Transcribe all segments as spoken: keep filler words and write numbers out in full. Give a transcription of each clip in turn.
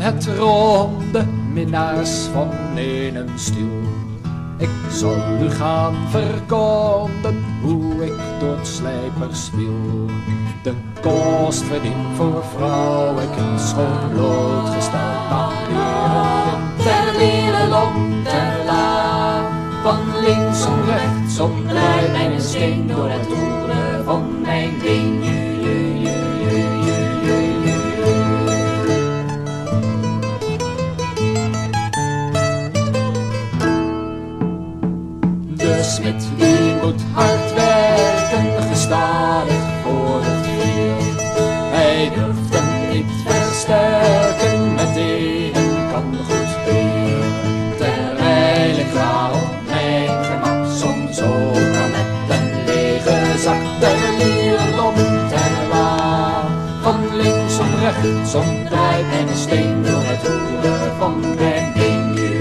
het ronde minnaars van een stoel. Ik zal u gaan verkonden hoe ik door het slijpers viel. De kost verdient voor vrouwen schoon blootgesteld aan leren. Ter leren, ter la, van linksom rechtsom draait mijn steen door het roeren van mijn been. De smid die moet hard werken, gestadig voor het vuur. Hij durft hem niet versterken, met een kan goed bier. Terwijl ik ga op mijn gemak, soms ook al met een lege zak. Ter lierlom, ter la, van linksom rechtsom draait mijn steen door het roeren van mijn been.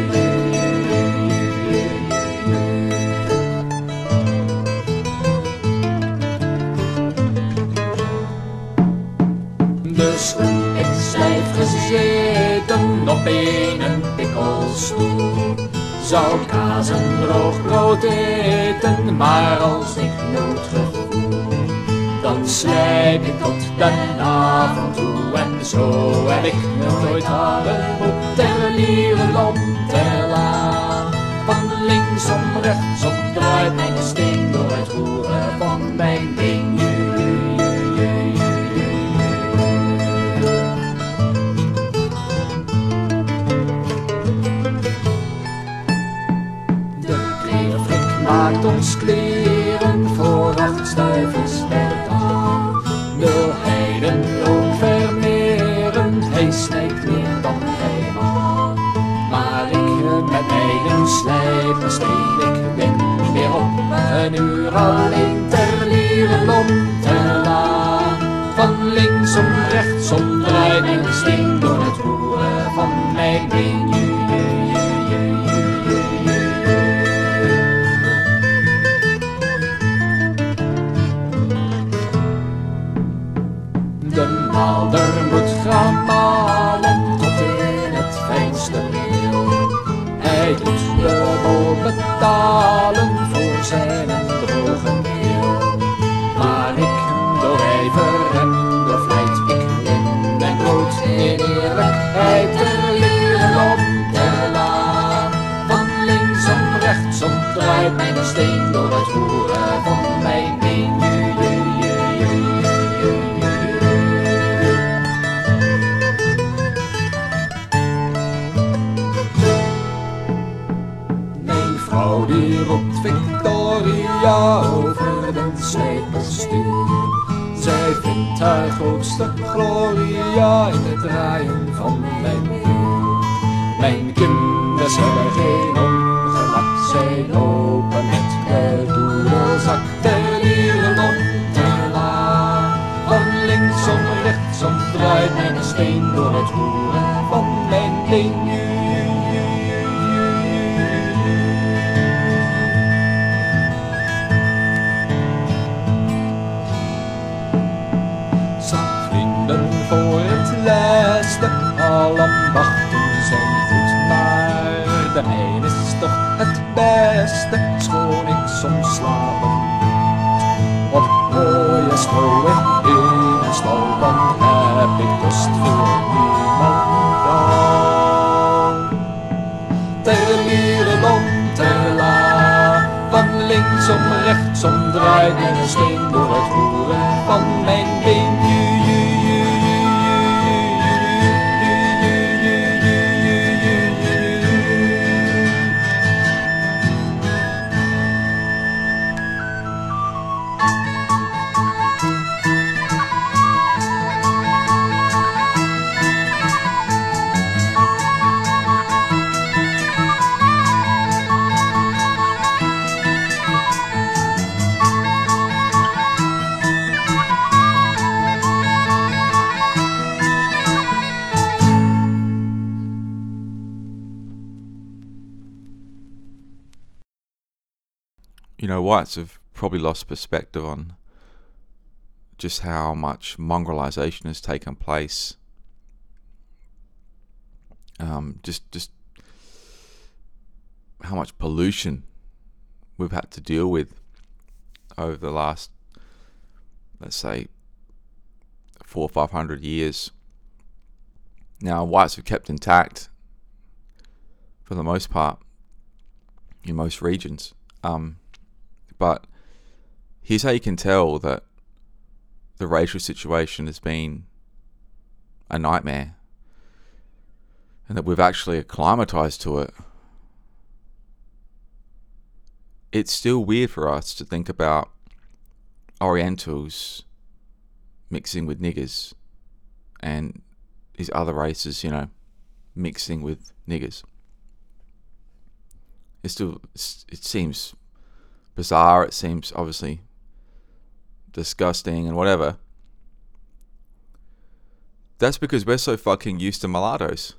Dus ik stijf gezeten op een pikkelstoel, zou kaas en droog brood eten, maar als ik nood gevoel, dan slijp ik tot den avond toe. En zo heb ik nooit haren op ter lierlom, ter la, van linksom rechtsom draait mijn steen door het roeren van mijn been. Maakt ons kleren voor acht stuivers per dag. Wil hij den loon vermeren, hij snijdt meer dan hij mag. Maar ik met mijn slijper steen, ik win weer op een uur alleen. Ter lierlom, ter la, van linksom rechtsom draait mijn steen door het roeren van mijn been. De maalder moet gaan malen tot in het fijnste meel. Hij doet dubbel betalen voor zijn droge keel. Maar ik door ijver en door vlijt, ik win mijn brood in eerlijkheid. Ter lierlom, ter la, van linksom rechtsom draait mijn steen door het roeren van mijn been. Die roept Victoria over den slijperstoel. Zij vindt haar grootste gloria in het draaien van mijn wiel. Mijn kinders hebben geen ongemak, zij lopen met de doedelzak. Ter lierlom, ter la, van linksom rechtsom draait mijn steen door het roeren van mijn been. Voor het laatste, alle ambachten zijn goed, maar de mijn is toch het beste, schoon ik soms slapen moet. Op mooie stro in een stal, dan heb ik rust voor niemand dan. Ter lierlom, ter la, van linksom rechtsom draait mijn steen door het roeren van mijn been. You know, whites have probably lost perspective on just how much mongrelization has taken place Um, just just how much pollution we've had to deal with over the last, let's say, four or five hundred years. Now, whites have kept intact for the most part in most regions. Um, but here's how you can tell that the racial situation has been a nightmare and that we've actually acclimatized to it. It's still weird for us to think about Orientals mixing with niggers and these other races, you know, mixing with niggers. It still, it seems bizarre. It seems obviously disgusting and whatever. That's because we're so fucking used to mulattoes.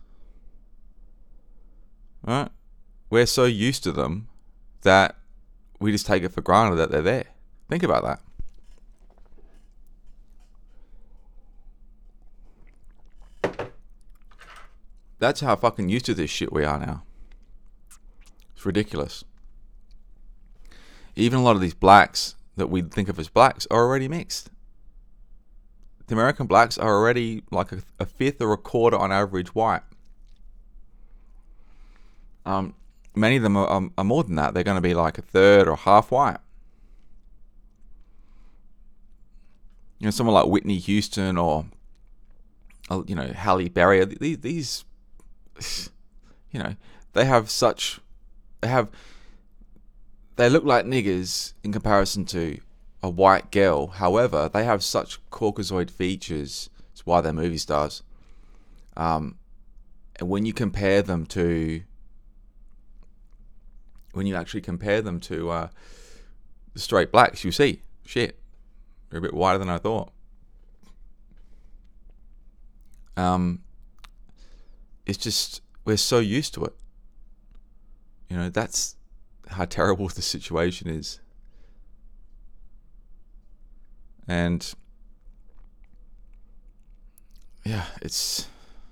Right? We're so used to them that we just take it for granted that they're there. Think about that. That's how fucking used to this shit we are now. It's ridiculous. Even a lot of these blacks that we think of as blacks are already mixed. The American blacks are already like a, a fifth or a quarter on average white. Um, many of them are, are, are more than that. They're going to be like a third or half white. You know, someone like Whitney Houston or, you know, Halle Berry. These, these, you know, they have such, they have, they look like niggers in comparison to a white girl. However, they have such Caucasoid features. It's why they're movie stars. Um, and when you compare them to, when you actually compare them to uh, the straight blacks, you see, shit, they're a bit whiter than I thought. Um, it's just, we're so used to it. You know, that's how terrible the situation is. And yeah, it's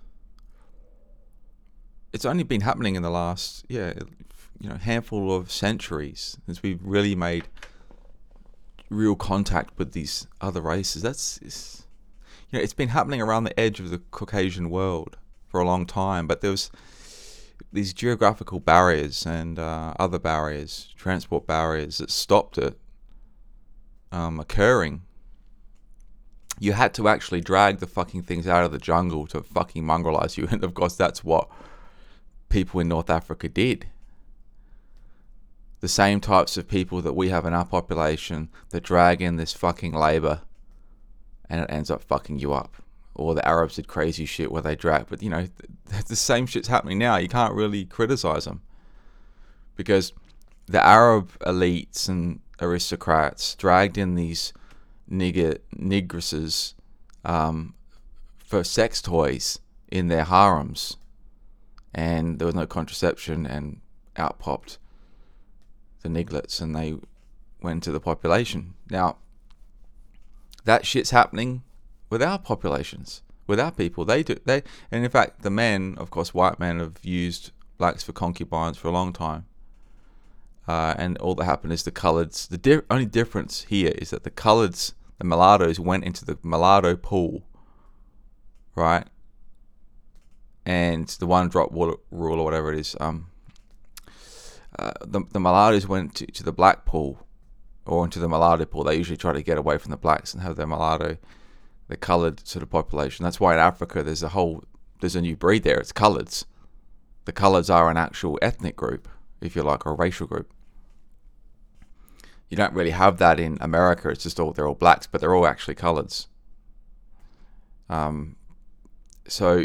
it's only been happening in the last, yeah, you know, handful of centuries since we've really made real contact with these other races. That's, it's, you know, it's been happening around the edge of the Caucasian world for a long time, but there was these geographical barriers and uh, other barriers, transport barriers that stopped it um, occurring. You had to actually drag the fucking things out of the jungle to fucking mongrelize you, and of course that's what people in North Africa did. The same types of people that we have in our population that drag in this fucking labor, and it ends up fucking you up. Or the Arabs did crazy shit where they drag, but you know, the same shit's happening now. You can't really criticize them because the Arab elites and aristocrats dragged in these nigger nigresses um, for sex toys in their harems, and there was no contraception, and out popped the niglets, and they went to the population. Now, that shit's happening with our populations, with our people. They do, they, and in fact, the men, of course, white men have used blacks for concubines for a long time. Uh, and all that happened is the coloreds, the di- only difference here is that the coloreds, the mulattoes, went into the mulatto pool, right? And the one drop rule or whatever it is, um, uh, the, the mulattoes went to, to the black pool, or into the mulatto pool. They usually try to get away from the blacks and have their mulatto, the coloured sort of population. That's why in Africa there's a whole, there's a new breed there. It's coloureds. The coloureds are an actual ethnic group, if you like, or a racial group. You don't really have that in America. It's just all, they're all blacks, but they're all actually coloureds. Um, so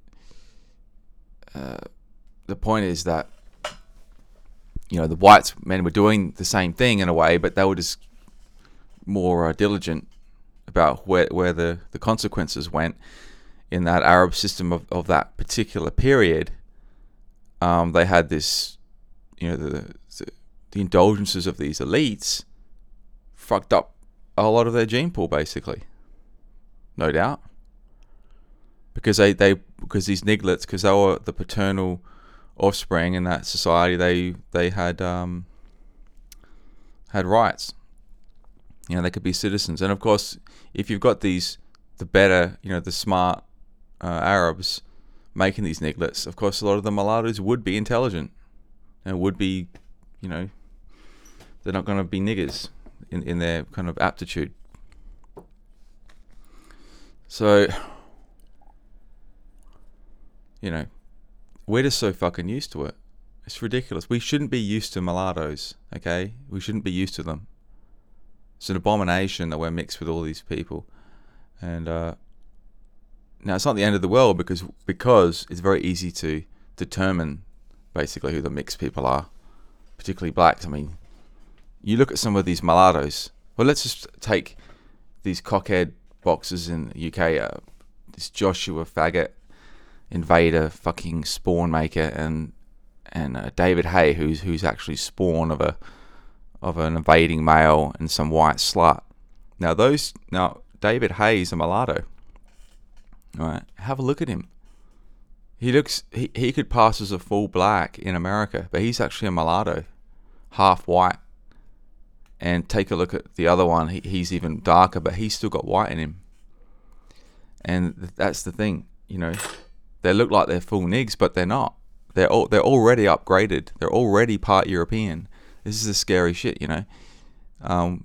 uh, the point is that, you know, the whites men were doing the same thing in a way, but they were just more uh, diligent about where where the, the consequences went in that Arab system of, of that particular period. Um, they had this, you know, the, the the indulgences of these elites fucked up a lot of their gene pool, basically. No doubt. because they, they because these niglets, because they were the paternal offspring in that society, they they had um had rights. You know, they could be citizens. And of course, if you've got these the better, you know, the smart uh, Arabs making these niglets, of course a lot of the mulattoes would be intelligent and would be, you know, they're not going to be niggers in, in their kind of aptitude. So, you know, we're just so fucking used to it. It's ridiculous. We shouldn't be used to mulattoes, okay? We shouldn't be used to them. It's an abomination that we're mixed with all these people. And uh, now it's not the end of the world because because it's very easy to determine basically who the mixed people are, particularly blacks. I mean, you look at some of these mulattoes. Well, let's just take these cockhead boxers in the U K. Uh, this Joshua Faggot, Invader, fucking Spawn Maker, and and uh, David Hay, who's who's actually spawn of a of an invading male and some white slut. Now those now David Hay's a mulatto. All right, have a look at him. He looks he he could pass as a full black in America, but he's actually a mulatto, half white. And take a look at the other one. He, he's even darker, but he's still got white in him. And th- that's the thing, you know. They look like they're full nigs, but they're not. They're all, they're already upgraded. They're already part European. This is the scary shit, you know. Um,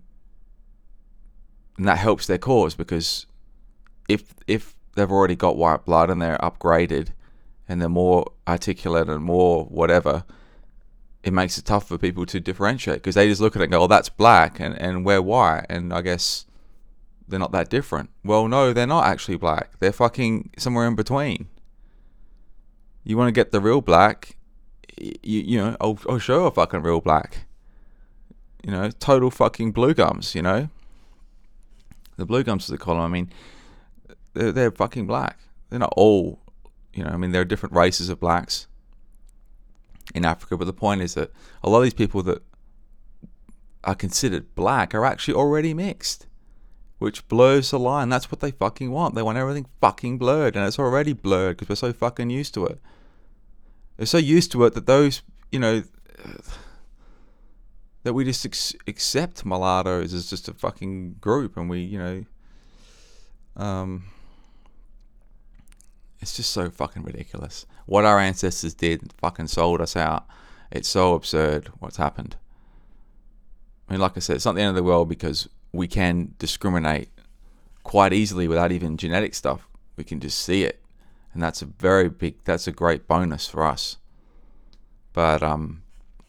and that helps their cause because if if they've already got white blood and they're upgraded and they're more articulate and more whatever, it makes it tough for people to differentiate because they just look at it and go, oh, that's black and, and we're white and I guess they're not that different. Well, no, they're not actually black. They're fucking somewhere in between. You want to get the real black, you, you know, I'll, I'll show a fucking real black. You know, total fucking blue gums, you know. The blue gums, as they call them, I mean, they're, they're fucking black. They're not all, you know, I mean, there are different races of blacks in Africa, but the point is that a lot of these people that are considered black are actually already mixed, which blurs the line. That's what they fucking want. They want everything fucking blurred, and it's already blurred because we're so fucking used to it. They're so used to it that those, you know, that we just ex- accept mulattoes as just a fucking group, and we, you know, um, it's just so fucking ridiculous. What our ancestors did fucking sold us out. It's so absurd what's happened. I mean, like I said, it's not the end of the world because we can discriminate quite easily without even genetic stuff. We can just see it. And that's a very big, that's a great bonus for us. But um,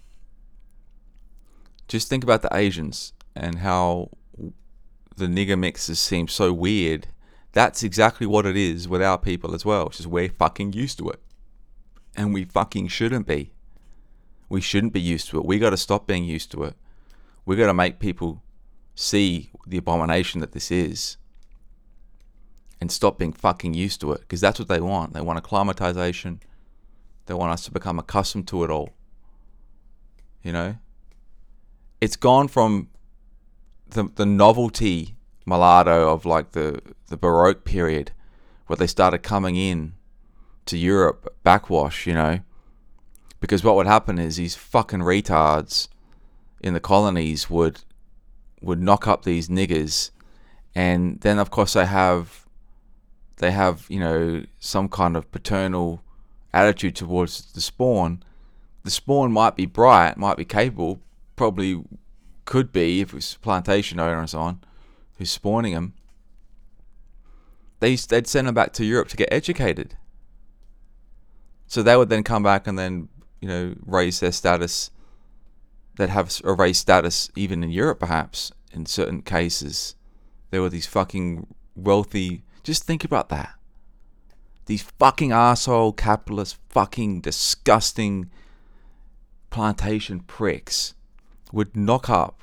just think about the Asians and how the nigger mixes seem so weird. That's exactly what it is with our people as well. It's just we're fucking used to it. And we fucking shouldn't be. We shouldn't be used to it. We got to stop being used to it. We got to make people see the abomination that this is and stop being fucking used to it, because that's what they want. They want acclimatization. They want us to become accustomed to it all. You know? It's gone from the the novelty mulatto of like the, the Baroque period where they started coming in to Europe, backwash, you know, because what would happen is these fucking retards in the colonies would would knock up these niggers, and then of course they have they have you know some kind of paternal attitude towards the spawn. The spawn might be bright, might be capable, probably could be if it was a plantation owner and so on who's spawning them. They they'd send them back to Europe to get educated. So they would then come back and then, you know, raise their status. They'd have a raised status even in Europe, perhaps, in certain cases. There were these fucking wealthy... Just think about that. These fucking arsehole, capitalist, fucking disgusting plantation pricks would knock up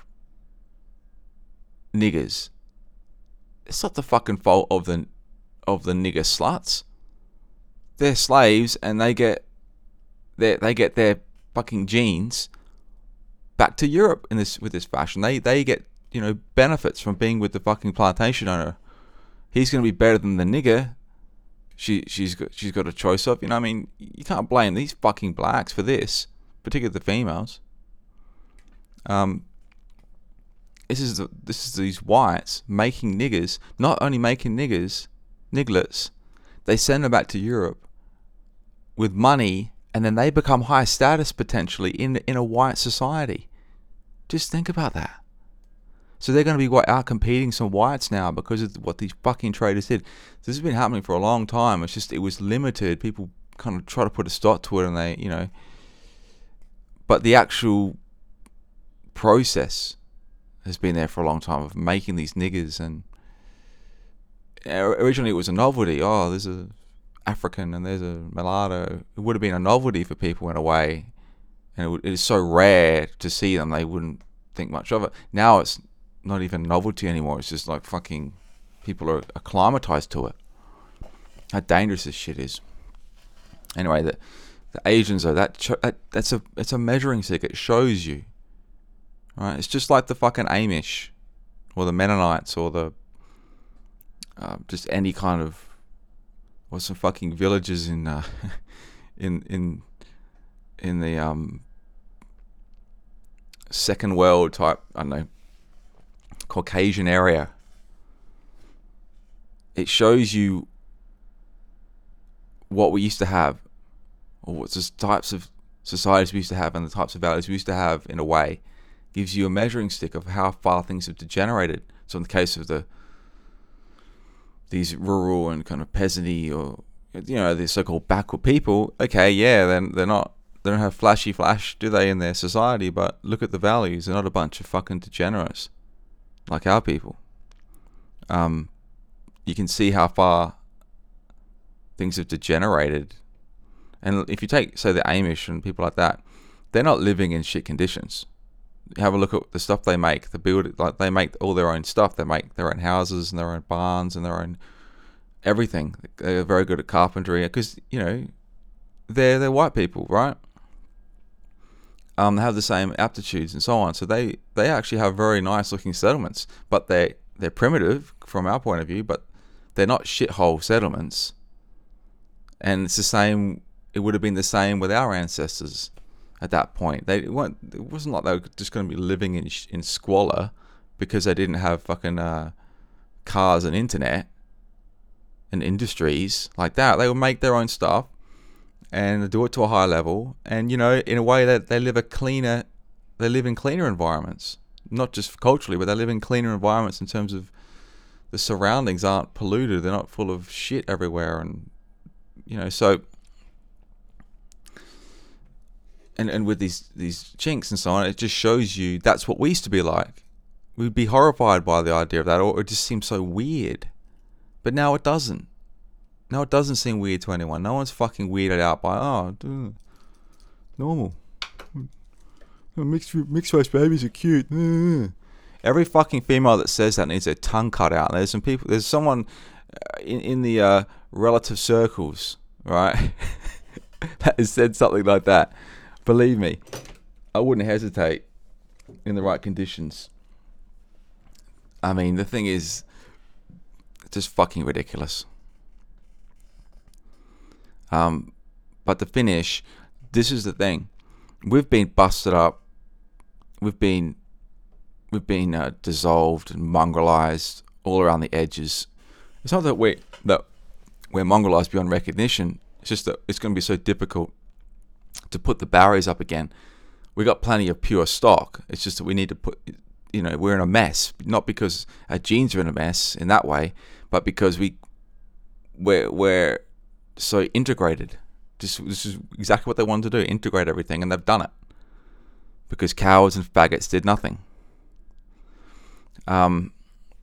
niggers. It's not the fucking fault of the of the nigger sluts. They're slaves, and they get their they get their fucking genes back to Europe in this with this fashion. They they get you know benefits from being with the fucking plantation owner. He's gonna be better than the nigger. she she's got she's got a choice of. You know, I mean, you can't blame these fucking blacks for this, particularly the females. Um, this is the, this is these whites making niggers, not only making niggers, nigglets, they send them back to Europe with money, and then they become high status potentially in in a white society. Just think about that. So they're going to be out competing some whites now because of what these fucking traders did. This has been happening for a long time. It's just, it was limited. People kind of try to put a stop to it, and they, you know. But the actual process has been there for a long time of making these niggers. And originally it was a novelty. Oh, there's a African and there's a mulatto. It would have been a novelty for people in a way. And it, would, it is so rare to see them, they wouldn't think much of it. Now it's not even novelty anymore. It's just like fucking people are acclimatized to it. How dangerous this shit is. Anyway, the the Asians are that, that that's a it's a measuring stick. It shows you, right? It's just like the fucking Amish, or the Mennonites, or the uh, just any kind of, or some fucking villages in uh, in in in the um second world type, I don't know, Caucasian area. It shows you what we used to have, or what the types of societies we used to have, and the types of values we used to have. In a way, gives you a measuring stick of how far things have degenerated. So in the case of the these rural and kind of peasanty, or you know, the so-called backward people, okay, yeah, then they're not, they don't have flashy flash, do they, in their society? But look at the values; they're not a bunch of fucking degenerates like our people. Um, you can see how far things have degenerated. And if you take, say, the Amish and people like that, they're not living in shit conditions. Have a look at the stuff they make. The build, like they make all their own stuff. They make their own houses and their own barns and their own everything. They're very good at carpentry because, you know, they're they're white people, right? Um, they have the same aptitudes and so on. So they, they actually have very nice looking settlements, but they they're primitive from our point of view, but they're not shithole settlements. And it's the same. It would have been the same with our ancestors at that point. They weren't. It wasn't like they were just going to be living in in squalor because they didn't have fucking uh, cars and internet and industries like that. They would make their own stuff and do it to a high level. And you know, in a way that they live a cleaner. They live in cleaner environments, not just culturally, but they live in cleaner environments in terms of the surroundings aren't polluted. They're not full of shit everywhere, and you know, so. And, and with these, these chinks and so on, it just shows you that's what we used to be like. We'd be horrified by the idea of that, or it just seems so weird. But now it doesn't. Now it doesn't seem weird to anyone. No one's fucking weirded out by, oh, dude, normal. Mixed, mixed race babies are cute. Every fucking female that says that needs their tongue cut out. There's some people, there's someone in, in the uh, relative circles, right, that has said something like that. Believe me, I wouldn't hesitate in the right conditions. I mean, the thing is, it's just fucking ridiculous. Um, but to finish, this is the thing: we've been busted up, we've been, we've been uh, dissolved and mongrelized all around the edges. It's not that we that we're mongrelized beyond recognition. It's just that it's going to be so difficult to put the barriers up again. We got plenty of pure stock. It's just that we need to put, you know, we're in a mess, not because our genes are in a mess in that way, but because we we're we're so integrated. Just this is exactly what they wanted to do: integrate everything, and they've done it because cowards and faggots did nothing. Um,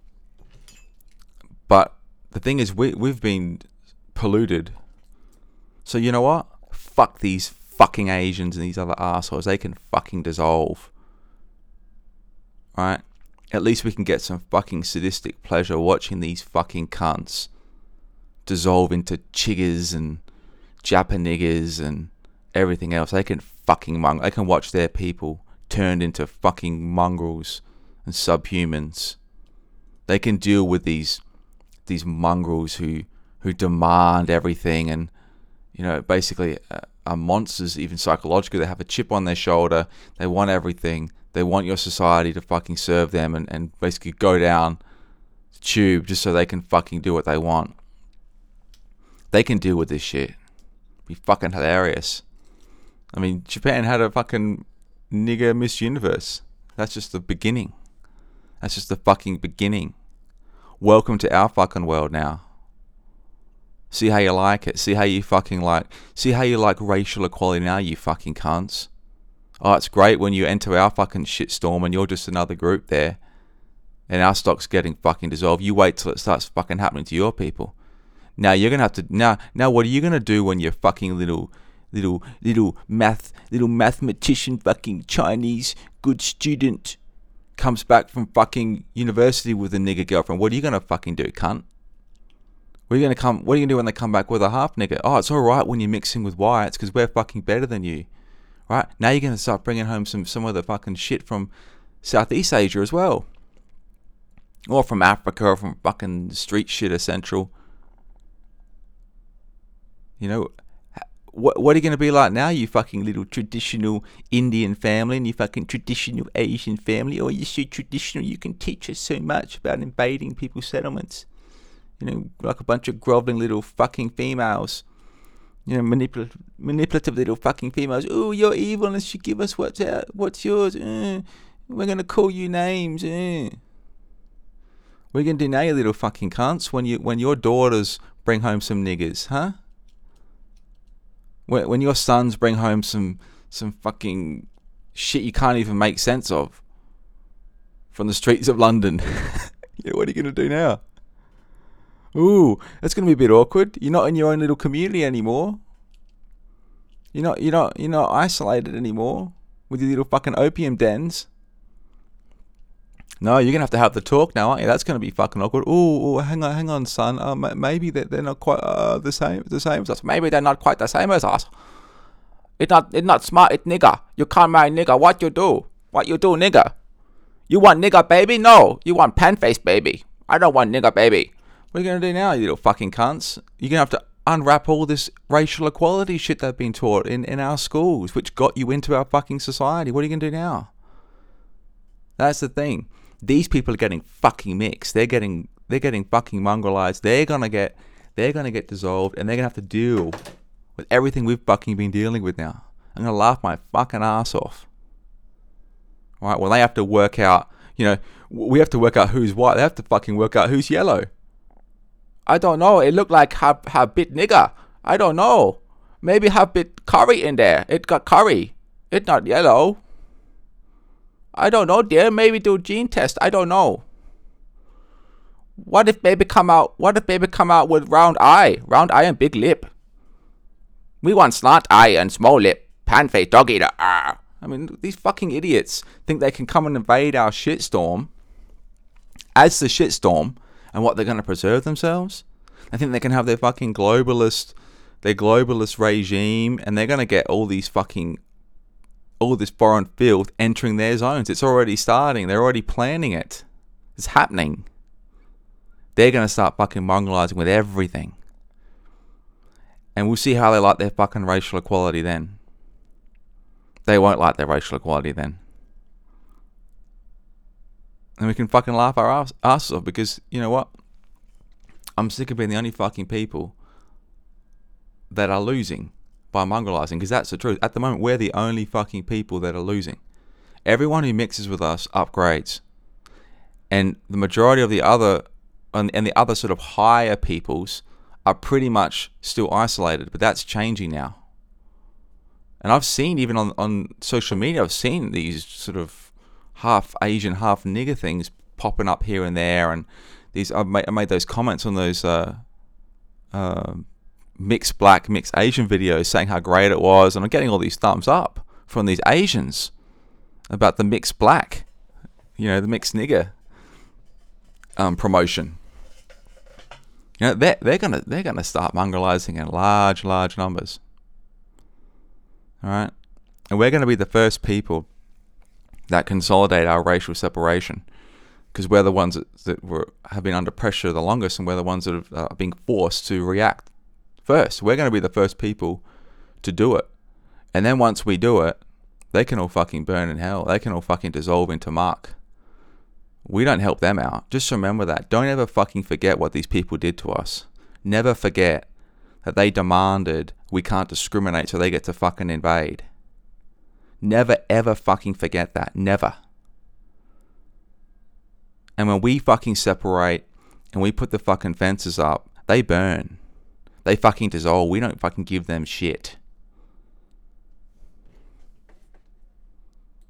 but the thing is, we we've been polluted. So you know what? Fuck these fucking Asians and these other assholes. They can fucking dissolve. Right? At least we can get some fucking sadistic pleasure watching these fucking cunts dissolve into chiggers and Japaniggers and everything else. They can fucking mongrel. They can watch their people turned into fucking mongrels and subhumans. They can deal with these these mongrels who who demand everything, and you know, basically uh, are monsters, even psychologically. They have a chip on their shoulder. They want everything. They want your society to fucking serve them, and, and basically go down the tube just so they can fucking do what they want. They can deal with this shit. Be fucking hilarious. I mean, Japan had a fucking nigger Miss Universe. That's just the beginning. That's just the fucking beginning. Welcome to our fucking world now. See how you like it. See how you fucking like. See how you like racial equality now, you fucking cunts. Oh, it's great when you enter our fucking shitstorm and you're just another group there, and our stock's getting fucking dissolved. You wait till it starts fucking happening to your people. Now you're gonna have to. Now, now, what are you gonna do when your fucking little, little, little math, little mathematician, fucking Chinese good student comes back from fucking university with a nigger girlfriend? What are you gonna fucking do, cunt? What are you gonna come? What are you gonna do when they come back with a half nigger? Oh, it's all right when you're mixing with whites because we're fucking better than you, right? Now you're gonna start bringing home some some of the fucking shit from Southeast Asia as well, or from Africa, or from fucking street shit of Central. You know, what what are you gonna be like now, you fucking little traditional Indian family and you fucking traditional Asian family? Oh, you're so traditional. You can teach us so much about invading people's settlements. You know, like a bunch of groveling little fucking females. You know, manipulative, manipulative little fucking females. Oh, you're evil unless you give us what's out, what's yours. Uh, we're gonna call you names. Uh. What are you gonna do now, you little fucking cunts? When you when your daughters bring home some niggers, huh? When when your sons bring home some some fucking shit you can't even make sense of from the streets of London. Yeah, what are you gonna do now? Ooh, that's gonna be a bit awkward. You're not in your own little community anymore. You're not, you're not, you're not isolated anymore with your little fucking opium dens. No, you're gonna have to have the talk now, aren't you? That's gonna be fucking awkward. Ooh, ooh hang on, hang on, son. Uh, maybe they're, they're not quite uh, the same, the same as us. Maybe they're not quite the same as us. It's not, it's not smart. It's nigger. You can't marry nigger. What you do? What you do, nigger? You want nigger baby? No, you want pan face baby. I don't want nigger baby. What are you going to do now, you little fucking cunts? You're going to have to unwrap all this racial equality shit they've been taught in, in our schools, which got you into our fucking society. What are you going to do now? That's the thing. These people are getting fucking mixed. They're getting they're getting fucking mongrelized. They're going to get they're going to get dissolved, and they're going to have to deal with everything we've fucking been dealing with now. I'm going to laugh my fucking ass off. All right, well, they have to work out, you know, we have to work out who's white. They have to fucking work out who's yellow. I don't know. It looked like have have bit nigger. I don't know. Maybe have bit curry in there. It got curry. It's not yellow. I don't know, dear. Maybe do a gene test. I don't know. What if baby come out? What if baby come out with round eye, round eye and big lip? We want slant eye and small lip. Pan face dog eater. Arr. I mean, these fucking idiots think they can come and invade our shitstorm as the shitstorm. And what, they're going to preserve themselves? I think they can have their fucking globalist, their globalist regime, and they're going to get all these fucking, all this foreign filth entering their zones. It's already starting. They're already planning it. It's happening. They're going to start fucking mongrelizing with everything. And we'll see how they like their fucking racial equality then. They won't like their racial equality then. And we can fucking laugh our ass, asses off because, you know what? I'm sick of being the only fucking people that are losing by mongrelizing, because that's the truth. At the moment, we're the only fucking people that are losing. Everyone who mixes with us upgrades. And the majority of the other, and, and the other sort of higher peoples are pretty much still isolated, but that's changing now. And I've seen, even on, on social media, I've seen these sort of half Asian, half nigger things popping up here and there, and these I've made, I made those comments on those uh, uh, mixed black, mixed Asian videos saying how great it was, and I'm getting all these thumbs up from these Asians about the mixed black, you know, the mixed nigger um, promotion. You know, they're they're gonna they're gonna start mongrelizing in large, large numbers. All right, and we're gonna be the first people that consolidate our racial separation. because we're the ones that, that were have been under pressure the longest, and we're the ones that have, uh, being forced to react first. We're going to be the first people to do it. And then once we do it, they can all fucking burn in hell. They can all fucking dissolve into muck. We don't help them out. Just remember that. Don't ever fucking forget what these people did to us. Never forget that they demanded we can't discriminate so they get to fucking invade. Never ever fucking forget that. Never. And when we fucking separate and we put the fucking fences up, they burn. They fucking dissolve. We don't fucking give them shit.